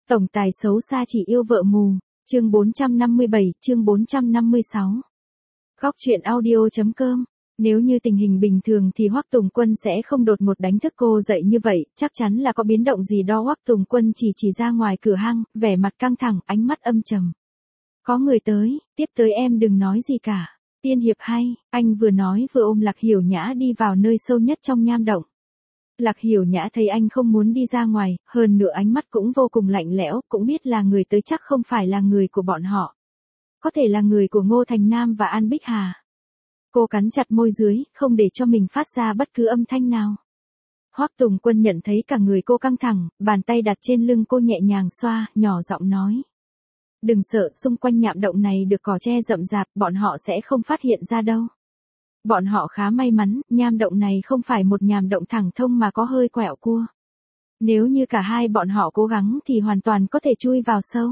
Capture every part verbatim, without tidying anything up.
Tổng tài xấu xa chỉ yêu vợ mù, chương bốn trăm năm mươi bảy, chương bốn trăm năm mươi sáu. Góc truyện audio.com. Nếu như tình hình bình thường thì Hoắc Tùng Quân sẽ không đột ngột đánh thức cô dậy như vậy, chắc chắn là có biến động gì đó. Hoắc Tùng Quân chỉ chỉ ra ngoài cửa hang, vẻ mặt căng thẳng, ánh mắt âm trầm. Có người tới, tiếp tới em đừng nói gì cả. Tiên hiệp hay, anh vừa nói vừa ôm Lạc Hiểu Nhã đi vào nơi sâu nhất trong nham động. Lạc Hiểu Nhã thấy anh không muốn đi ra ngoài, hơn nữa ánh mắt cũng vô cùng lạnh lẽo, cũng biết là người tới chắc không phải là người của bọn họ. Có thể là người của Ngô Thành Nam và An Bích Hà. Cô cắn chặt môi dưới, không để cho mình phát ra bất cứ âm thanh nào. Hoắc Tùng Quân nhận thấy cả người cô căng thẳng, bàn tay đặt trên lưng cô nhẹ nhàng xoa, nhỏ giọng nói. Đừng sợ, xung quanh nham động này được cỏ tre rậm rạp, bọn họ sẽ không phát hiện ra đâu. Bọn họ khá may mắn, nham động này không phải một nham động thẳng thông mà có hơi quẹo cua. Nếu như cả hai bọn họ cố gắng thì hoàn toàn có thể chui vào sâu.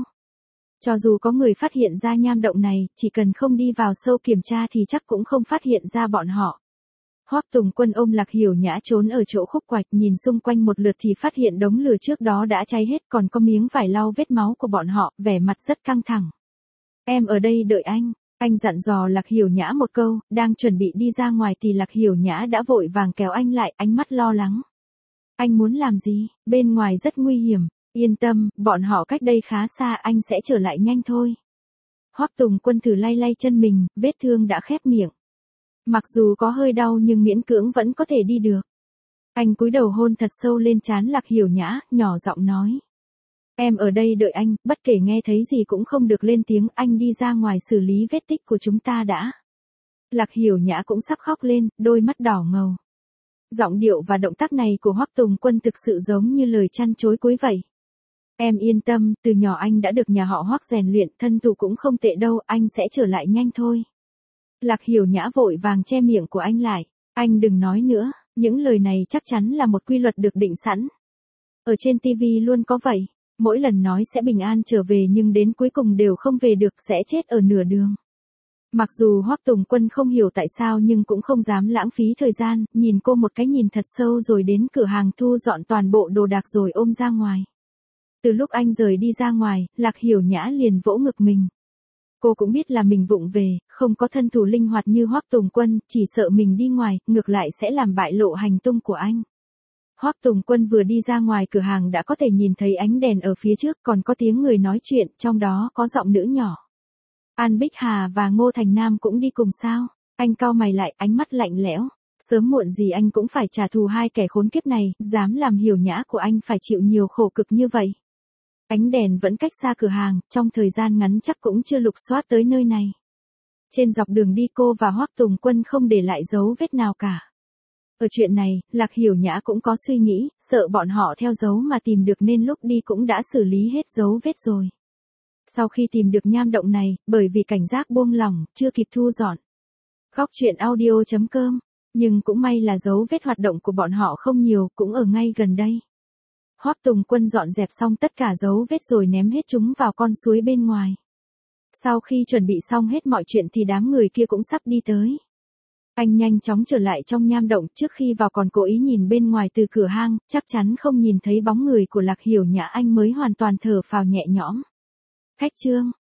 Cho dù có người phát hiện ra nham động này, chỉ cần không đi vào sâu kiểm tra thì chắc cũng không phát hiện ra bọn họ. Hoắc Tùng Quân ôm Lạc Hiểu Nhã trốn ở chỗ khúc quạch, nhìn xung quanh một lượt thì phát hiện đống lửa trước đó đã cháy hết, còn có miếng vải lau vết máu của bọn họ, vẻ mặt rất căng thẳng. Em ở đây đợi anh. Anh dặn dò Lạc Hiểu Nhã một câu, đang chuẩn bị đi ra ngoài thì Lạc Hiểu Nhã đã vội vàng kéo anh lại, ánh mắt lo lắng. Anh muốn làm gì? Bên ngoài rất nguy hiểm. Yên tâm, bọn họ cách đây khá xa, anh sẽ trở lại nhanh thôi. Hoắc Tùng Quân thử lay lay chân mình, vết thương đã khép miệng. Mặc dù có hơi đau nhưng miễn cưỡng vẫn có thể đi được. Anh cúi đầu hôn thật sâu lên trán Lạc Hiểu Nhã, nhỏ giọng nói. Em ở đây đợi anh, bất kể nghe thấy gì cũng không được lên tiếng, anh đi ra ngoài xử lý vết tích của chúng ta đã. Lạc Hiểu Nhã cũng sắp khóc lên, đôi mắt đỏ ngầu. Giọng điệu và động tác này của Hoắc Tùng Quân thực sự giống như lời chăn chối cuối vậy. Em yên tâm, từ nhỏ anh đã được nhà họ Hoắc rèn luyện, thân thủ cũng không tệ đâu, anh sẽ trở lại nhanh thôi. Lạc Hiểu Nhã vội vàng che miệng của anh lại. Anh đừng nói nữa, những lời này chắc chắn là một quy luật được định sẵn. Ở trên ti vi luôn có vậy. Mỗi lần nói sẽ bình an trở về nhưng đến cuối cùng đều không về được, sẽ chết ở nửa đường. Mặc dù Hoắc Tùng Quân không hiểu tại sao nhưng cũng không dám lãng phí thời gian, nhìn cô một cái nhìn thật sâu rồi đến cửa hàng thu dọn toàn bộ đồ đạc rồi ôm ra ngoài. Từ lúc anh rời đi ra ngoài, Lạc Hiểu Nhã liền vỗ ngực mình. Cô cũng biết là mình vụng về, không có thân thủ linh hoạt như Hoắc Tùng Quân, chỉ sợ mình đi ngoài, ngược lại sẽ làm bại lộ hành tung của anh. Hoắc Tùng Quân vừa đi ra ngoài cửa hàng đã có thể nhìn thấy ánh đèn ở phía trước, còn có tiếng người nói chuyện, trong đó có giọng nữ nhỏ. An Bích Hà và Ngô Thành Nam cũng đi cùng sao? Anh cau mày lại, ánh mắt lạnh lẽo. Sớm muộn gì anh cũng phải trả thù hai kẻ khốn kiếp này, dám làm Hiểu Nhã của anh phải chịu nhiều khổ cực như vậy. Ánh đèn vẫn cách xa cửa hàng, trong thời gian ngắn chắc cũng chưa lục soát tới nơi này. Trên dọc đường đi cô và Hoắc Tùng Quân không để lại dấu vết nào cả. Ở chuyện này, Lạc Hiểu Nhã cũng có suy nghĩ, sợ bọn họ theo dấu mà tìm được nên lúc đi cũng đã xử lý hết dấu vết rồi. Sau khi tìm được nham động này, bởi vì cảnh giác buông lỏng, chưa kịp thu dọn. Góc truyện audio.com, nhưng cũng may là dấu vết hoạt động của bọn họ không nhiều, cũng ở ngay gần đây. Hoắc Tùng Quân dọn dẹp xong tất cả dấu vết rồi ném hết chúng vào con suối bên ngoài. Sau khi chuẩn bị xong hết mọi chuyện thì đám người kia cũng sắp đi tới. Anh nhanh chóng trở lại trong nham động, trước khi vào còn cố ý nhìn bên ngoài từ cửa hang, chắc chắn không nhìn thấy bóng người của Lạc Hiểu Nhã, anh mới hoàn toàn thở phào nhẹ nhõm. Khách trương,